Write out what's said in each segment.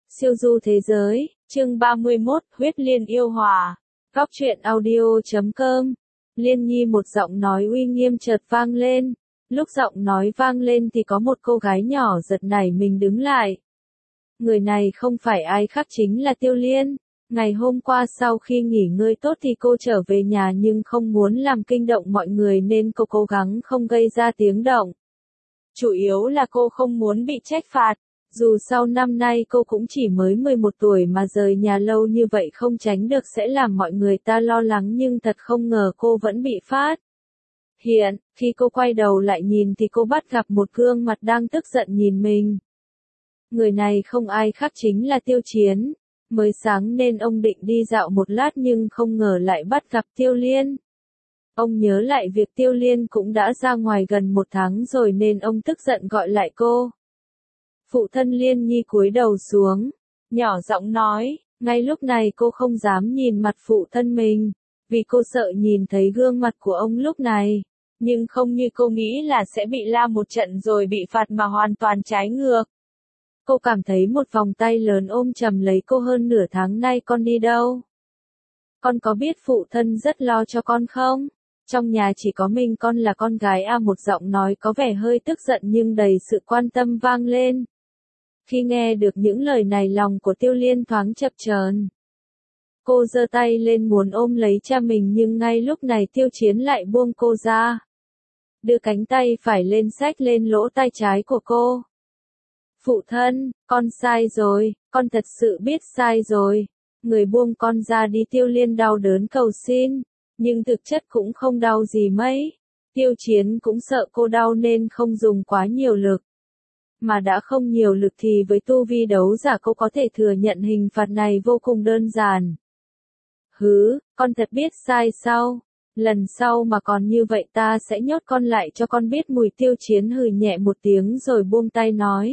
Siêu du thế giới, chương 31, huyết liên yêu hòa. Góc truyện audio.com. Liên Nhi một giọng nói uy nghiêm chợt vang lên. Lúc giọng nói vang lên thì có một cô gái nhỏ giật nảy mình đứng lại. Người này không phải ai khác chính là Tiêu Liên. Ngày hôm qua sau khi nghỉ ngơi tốt thì cô trở về nhà nhưng không muốn làm kinh động mọi người nên cô cố gắng không gây ra tiếng động. Chủ yếu là cô không muốn bị trách phạt. Dù sau năm nay cô cũng chỉ mới 11 tuổi mà rời nhà lâu như vậy không tránh được sẽ làm mọi người ta lo lắng nhưng thật không ngờ cô vẫn bị phát hiện. Khi cô quay đầu lại nhìn thì cô bắt gặp một gương mặt đang tức giận nhìn mình. Người này không ai khác chính là Tiêu Chiến. Mới sáng nên ông định đi dạo một lát nhưng không ngờ lại bắt gặp Tiêu Liên. Ông nhớ lại việc Tiêu Liên cũng đã ra ngoài gần một tháng rồi nên ông tức giận gọi lại cô. Phụ thân Liên Nhi cúi đầu xuống, nhỏ giọng nói, ngay lúc này cô không dám nhìn mặt phụ thân mình, vì cô sợ nhìn thấy gương mặt của ông lúc này, nhưng không như cô nghĩ là sẽ bị la một trận rồi bị phạt mà hoàn toàn trái ngược. Cô cảm thấy một vòng tay lớn ôm chầm lấy cô hơn nửa tháng nay con đi đâu? Con có biết phụ thân rất lo cho con không? Trong nhà chỉ có mình con là con gái à, một giọng nói có vẻ hơi tức giận nhưng đầy sự quan tâm vang lên. Khi nghe được những lời này lòng của Tiêu Liên thoáng chập chờn. Cô giơ tay lên muốn ôm lấy cha mình nhưng ngay lúc này Tiêu Chiến lại buông cô ra. Đưa cánh tay phải lên xách lên lỗ tai trái của cô. Phụ thân, con sai rồi, con thật sự biết sai rồi. Người buông con ra đi. Tiêu Liên đau đớn cầu xin, nhưng thực chất cũng không đau gì mấy. Tiêu Chiến cũng sợ cô đau nên không dùng quá nhiều lực. Mà đã không nhiều lực thì với tu vi đấu giả cô có thể thừa nhận hình phạt này vô cùng đơn giản. Hứ, con thật biết sai sao? Lần sau mà còn như vậy ta sẽ nhốt con lại cho con biết mùi. Tiêu Chiến hừ nhẹ một tiếng rồi buông tay nói.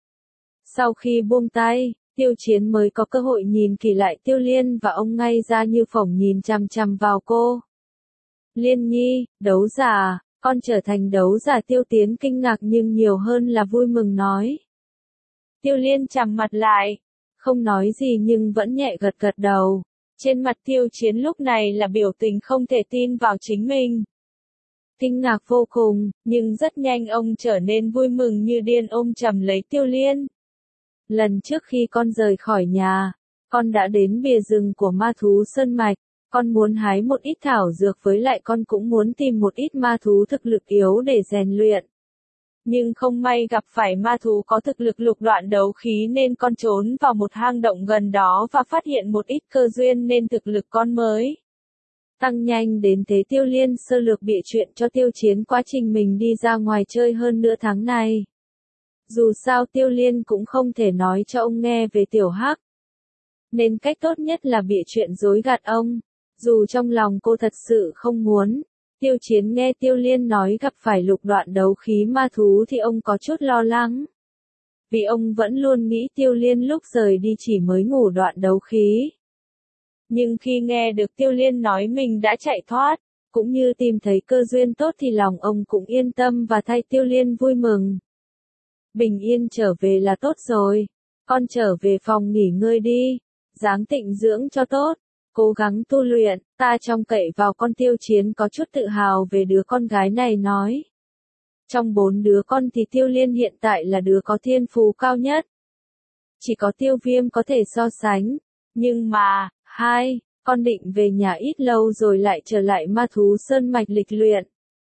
Sau khi buông tay, Tiêu Chiến mới có cơ hội nhìn kỹ lại Tiêu Liên và ông ngay ra như phỏng nhìn chằm chằm vào cô. Liên Nhi, đấu giả. Con trở thành đấu giả. Tiêu Tiến kinh ngạc nhưng nhiều hơn là vui mừng nói. Tiêu Liên trầm mặt lại, không nói gì nhưng vẫn nhẹ gật gật đầu. Trên mặt Tiêu Chiến lúc này là biểu tình không thể tin vào chính mình. Kinh ngạc vô cùng, nhưng rất nhanh ông trở nên vui mừng như điên ôm chầm lấy Tiêu Liên. Lần trước khi con rời khỏi nhà, con đã đến bìa rừng của ma thú Sơn Mạch. Con muốn hái một ít thảo dược với lại con cũng muốn tìm một ít ma thú thực lực yếu để rèn luyện. Nhưng không may gặp phải ma thú có thực lực lục đoạn đấu khí nên con trốn vào một hang động gần đó và phát hiện một ít cơ duyên nên thực lực con mới tăng nhanh đến thế. Tiêu Liên sơ lược bịa chuyện cho Tiêu Chiến quá trình mình đi ra ngoài chơi hơn nửa tháng này. Dù sao Tiêu Liên cũng không thể nói cho ông nghe về Tiểu Hắc. Nên cách tốt nhất là bịa chuyện dối gạt ông. Dù trong lòng cô thật sự không muốn. Tiêu Chiến nghe Tiêu Liên nói gặp phải lục đoạn đấu khí ma thú thì ông có chút lo lắng. Vì ông vẫn luôn nghĩ Tiêu Liên lúc rời đi chỉ mới ngủ đoạn đấu khí. Nhưng khi nghe được Tiêu Liên nói mình đã chạy thoát, cũng như tìm thấy cơ duyên tốt thì lòng ông cũng yên tâm và thay Tiêu Liên vui mừng. Bình yên trở về là tốt rồi. Con trở về phòng nghỉ ngơi đi. Dáng tịnh dưỡng cho tốt. Cố gắng tu luyện, ta trông cậy vào con. Tiêu Chiến có chút tự hào về đứa con gái này nói. Trong 4 đứa con thì Tiêu Liên hiện tại là đứa có thiên phú cao nhất. Chỉ có Tiêu Viêm có thể so sánh. Nhưng mà, con định về nhà ít lâu rồi lại trở lại ma thú Sơn Mạch lịch luyện.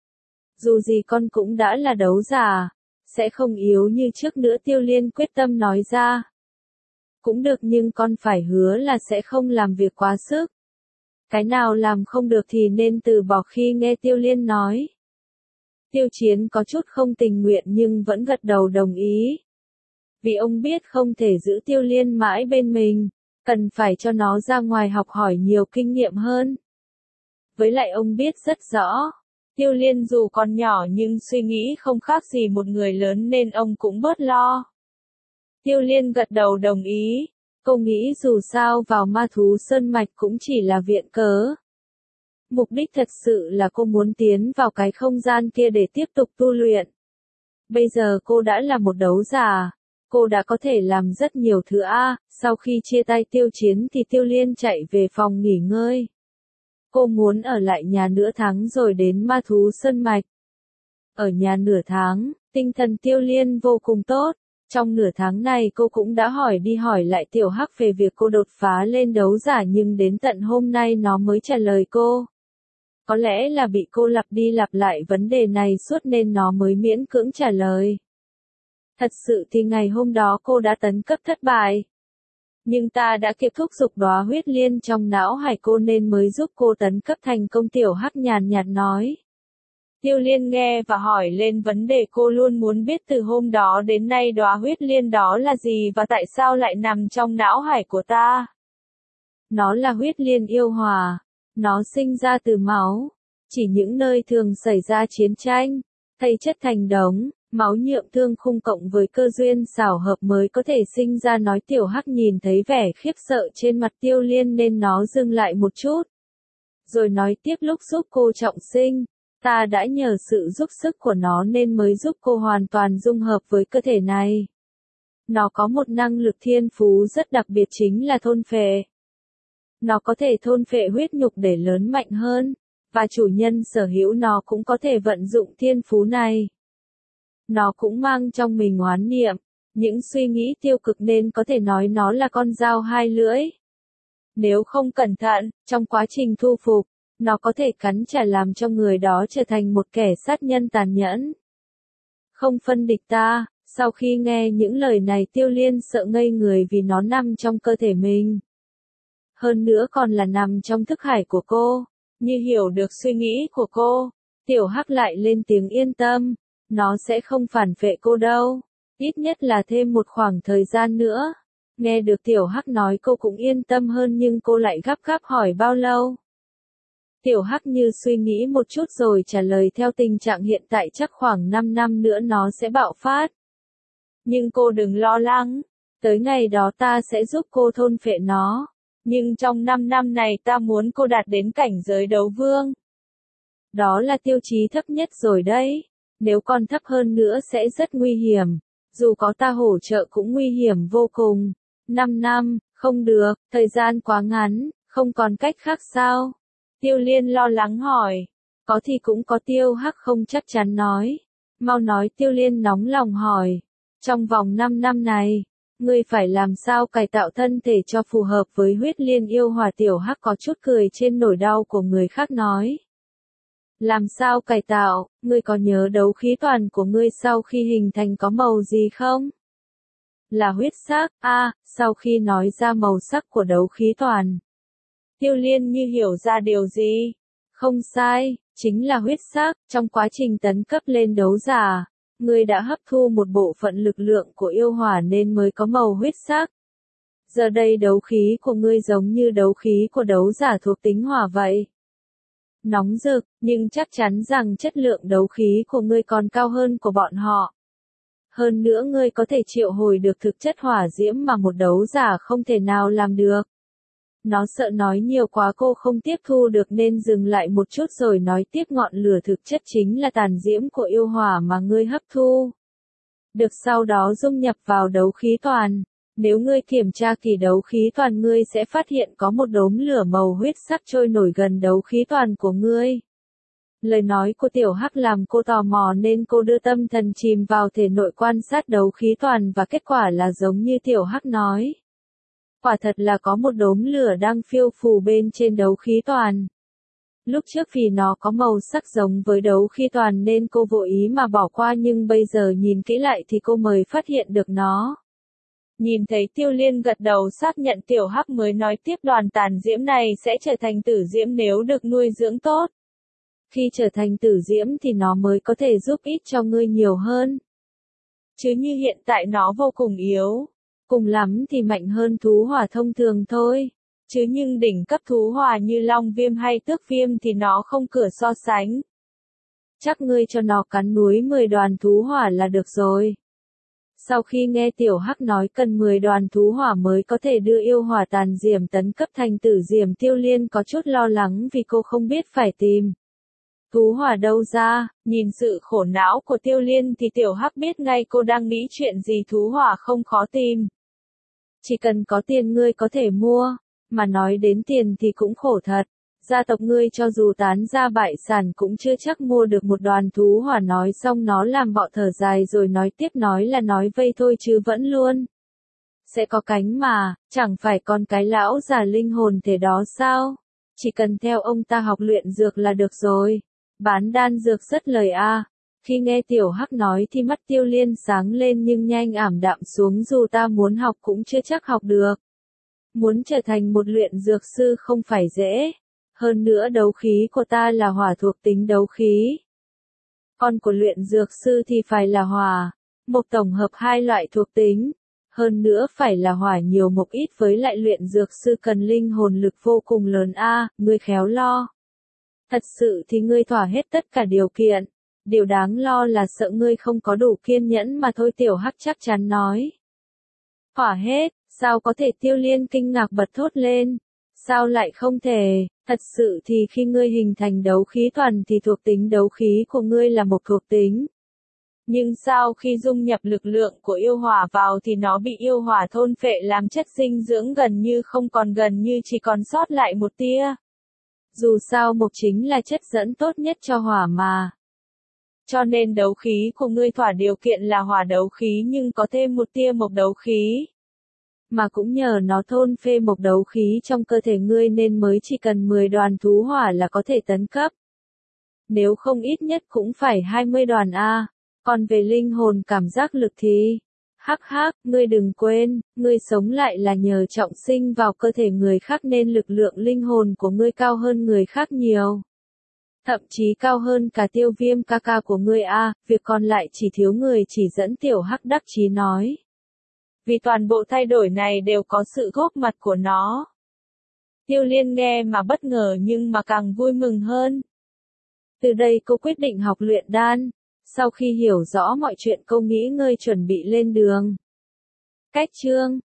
Dù gì con cũng đã là đấu giả, sẽ không yếu như trước nữa. Tiêu Liên quyết tâm nói ra. Cũng được nhưng con phải hứa là sẽ không làm việc quá sức. Cái nào làm không được thì nên từ bỏ. Khi nghe Tiêu Liên nói. Tiêu Chiến có chút không tình nguyện nhưng vẫn gật đầu đồng ý. Vì ông biết không thể giữ Tiêu Liên mãi bên mình, cần phải cho nó ra ngoài học hỏi nhiều kinh nghiệm hơn. Với lại ông biết rất rõ, Tiêu Liên dù còn nhỏ nhưng suy nghĩ không khác gì một người lớn nên ông cũng bớt lo. Tiêu Liên gật đầu đồng ý. Cô nghĩ dù sao vào ma thú Sơn Mạch cũng chỉ là viện cớ. Mục đích thật sự là cô muốn tiến vào cái không gian kia để tiếp tục tu luyện. Bây giờ cô đã là một đấu giả, Cô đã có thể làm rất nhiều thứ a. Sau khi chia tay Tiêu Chiến thì Tiêu Liên chạy về phòng nghỉ ngơi. Cô muốn ở lại nhà nửa tháng rồi đến Ma Thú Sơn Mạch. Ở nhà nửa tháng, tinh thần Tiêu Liên vô cùng tốt. Trong nửa tháng này cô cũng đã hỏi đi hỏi lại Tiểu Hắc về việc cô đột phá lên đấu giả nhưng đến tận hôm nay nó mới trả lời cô. Có lẽ là bị cô lặp đi lặp lại vấn đề này suốt nên nó mới miễn cưỡng trả lời. Thật sự thì ngày hôm đó cô đã tấn cấp thất bại. Nhưng ta đã kịp thúc giục đóa huyết liên trong não hải cô nên mới giúp cô tấn cấp thành công. Tiểu Hắc nhàn nhạt nói. Tiêu Liên nghe và hỏi lên vấn đề cô luôn muốn biết từ hôm đó đến nay đóa huyết liên đó là gì và tại sao lại nằm trong não hải của ta. Nó là huyết liên yêu hỏa. Nó sinh ra từ máu. Chỉ những nơi thường xảy ra chiến tranh, thay chất thành đống, máu nhượng thương khung cộng với cơ duyên xảo hợp mới có thể sinh ra. Nói. Tiểu Hắc nhìn thấy vẻ khiếp sợ trên mặt Tiêu Liên nên nó dừng lại một chút. Rồi nói tiếp lúc giúp cô trọng sinh, ta đã nhờ sự giúp sức của nó nên mới giúp cô hoàn toàn dung hợp với cơ thể này. Nó có một năng lực thiên phú rất đặc biệt chính là thôn phệ. Nó có thể thôn phệ huyết nhục để lớn mạnh hơn, và chủ nhân sở hữu nó cũng có thể vận dụng thiên phú này. Nó cũng mang trong mình oán niệm, những suy nghĩ tiêu cực nên có thể nói nó là con dao hai lưỡi. Nếu không cẩn thận, trong quá trình thu phục, nó có thể cắn trả làm cho người đó trở thành một kẻ sát nhân tàn nhẫn. Không phân địch ta. Sau khi nghe những lời này Tiêu Liên sợ ngây người vì nó nằm trong cơ thể mình. Hơn nữa còn là nằm trong thức hải của cô. Như hiểu được suy nghĩ của cô, Tiểu Hắc lại lên tiếng yên tâm. Nó sẽ không phản vệ cô đâu. Ít nhất là thêm một khoảng thời gian nữa. Nghe được Tiểu Hắc nói cô cũng yên tâm hơn nhưng cô lại gấp gáp hỏi bao lâu. Tiểu Hắc như suy nghĩ một chút rồi trả lời theo tình trạng hiện tại chắc khoảng 5 năm nữa nó sẽ bạo phát. Nhưng cô đừng lo lắng. Tới ngày đó ta sẽ giúp cô thôn phệ nó. Nhưng trong 5 năm này ta muốn cô đạt đến cảnh giới đấu vương. Đó là tiêu chí thấp nhất rồi đấy. Nếu còn thấp hơn nữa sẽ rất nguy hiểm. Dù có ta hỗ trợ cũng nguy hiểm vô cùng. 5 năm, không được, thời gian quá ngắn, không còn cách khác sao? Tiêu Liên lo lắng hỏi. Có thì cũng có. Tiêu Hắc không chắc chắn nói. Mau nói. Tiêu Liên nóng lòng hỏi. Trong vòng 5 năm này, ngươi phải làm sao cải tạo thân thể cho phù hợp với huyết liên yêu hỏa. Tiểu Hắc có chút cười trên nỗi đau của người khác nói. Làm sao cải tạo, ngươi có nhớ đấu khí toàn của ngươi sau khi hình thành có màu gì không? Là huyết sắc. Sau khi nói ra màu sắc của đấu khí toàn, Tiêu Liên như hiểu ra điều gì. Không sai, chính là huyết sắc. Trong quá trình tấn cấp lên đấu giả, ngươi đã hấp thu một bộ phận lực lượng của yêu hỏa nên mới có màu huyết sắc. Giờ đây đấu khí của ngươi giống như đấu khí của đấu giả thuộc tính hỏa vậy. Nóng rực, nhưng chắc chắn rằng chất lượng đấu khí của ngươi còn cao hơn của bọn họ. Hơn nữa ngươi có thể triệu hồi được thực chất hỏa diễm mà một đấu giả không thể nào làm được. Nó sợ nói nhiều quá cô không tiếp thu được nên dừng lại một chút rồi nói tiếp. Ngọn lửa thực chất chính là tàn diễm của yêu hỏa mà ngươi hấp thu. Được sau đó dung nhập vào đấu khí toàn. Nếu ngươi kiểm tra kỳ đấu khí toàn ngươi sẽ phát hiện có một đốm lửa màu huyết sắc trôi nổi gần đấu khí toàn của ngươi. Lời nói của Tiểu Hắc làm cô tò mò nên cô đưa tâm thần chìm vào thể nội quan sát đấu khí toàn và kết quả là giống như Tiểu Hắc nói. Quả thật là có một đốm lửa đang phiêu phù bên trên đấu khí toàn. Lúc trước vì nó có màu sắc giống với đấu khí toàn nên cô vô ý mà bỏ qua nhưng bây giờ nhìn kỹ lại thì cô mới phát hiện được nó. Nhìn thấy Tiêu Liên gật đầu xác nhận Tiểu Hắc mới nói tiếp đoàn tàn diễm này sẽ trở thành tử diễm nếu được nuôi dưỡng tốt. Khi trở thành tử diễm thì nó mới có thể giúp ích cho ngươi nhiều hơn. Chứ như hiện tại nó vô cùng yếu. Cùng lắm thì mạnh hơn thú hỏa thông thường thôi. Chứ nhưng đỉnh cấp thú hỏa như long viêm hay tước viêm thì nó không cửa so sánh. Chắc ngươi cho nó cắn núi 10 đoàn thú hỏa là được rồi. Sau khi nghe Tiểu Hắc nói cần 10 đoàn thú hỏa mới có thể đưa yêu hỏa tàn diễm tấn cấp thành tử diễm Tiêu Liên có chút lo lắng vì cô không biết phải tìm Thú hỏa đâu ra? Nhìn sự khổ não của Tiêu Liên thì Tiểu Hắc biết ngay cô đang nghĩ chuyện gì. Thú hỏa không khó tìm. Chỉ cần có tiền ngươi có thể mua, mà nói đến tiền thì cũng khổ thật. Gia tộc ngươi cho dù tán ra bại sản cũng chưa chắc mua được một đoàn thú hỏa. Nói xong nó làm bọ thở dài rồi nói tiếp, nói là nói vây thôi chứ vẫn luôn sẽ có cánh mà, chẳng phải con cái lão già linh hồn thể đó sao? Chỉ cần theo ông ta học luyện dược là được rồi. Bán đan dược rất lời a. Khi nghe Tiểu Hắc nói thì mắt Tiêu Liên sáng lên nhưng nhanh ảm đạm xuống, dù ta muốn học cũng chưa chắc học được. Muốn trở thành một luyện dược sư không phải dễ. Hơn nữa đấu khí của ta là hỏa thuộc tính đấu khí. Con của luyện dược sư thì phải là hỏa, mộc tổng hợp hai loại thuộc tính. Hơn nữa phải là hỏa nhiều mộc ít, với lại luyện dược sư cần linh hồn lực vô cùng lớn a, ngươi khéo lo. Thật sự thì ngươi thỏa hết tất cả điều kiện. Điều đáng lo là sợ ngươi không có đủ kiên nhẫn mà thôi, Tiểu Hắc chắc chắn nói. Thỏa hết, sao có thể? Tiêu Liên kinh ngạc bật thốt lên. Sao lại không thể? Thật sự thì khi ngươi hình thành đấu khí thuần thì thuộc tính đấu khí của ngươi là một thuộc tính. Nhưng sao khi dung nhập lực lượng của yêu hỏa vào thì nó bị yêu hỏa thôn phệ làm chất dinh dưỡng, gần như không còn, gần như chỉ còn sót lại một tia. Dù sao mộc chính là chất dẫn tốt nhất cho hỏa mà. Cho nên đấu khí của ngươi thỏa điều kiện là hỏa đấu khí nhưng có thêm một tia mộc đấu khí. Mà cũng nhờ nó thôn phệ mộc đấu khí trong cơ thể ngươi nên mới chỉ cần 10 đoàn thú hỏa là có thể tấn cấp. Nếu không ít nhất cũng phải 20 đoàn a. Còn về linh hồn cảm giác lực thì, hắc hắc, ngươi đừng quên, ngươi sống lại là nhờ trọng sinh vào cơ thể người khác nên lực lượng linh hồn của ngươi cao hơn người khác nhiều. Thậm chí cao hơn cả Tiêu Viêm ca ca của ngươi a, việc còn lại chỉ thiếu người chỉ dẫn. Tiểu Hắc đắc chí nói. Vì toàn bộ thay đổi này đều có sự góp mặt của nó. Tiêu Liên nghe mà bất ngờ nhưng mà càng vui mừng hơn. Từ đây cô quyết định học luyện đan. Sau khi hiểu rõ mọi chuyện cô nghỉ ngơi chuẩn bị lên đường. Cách chương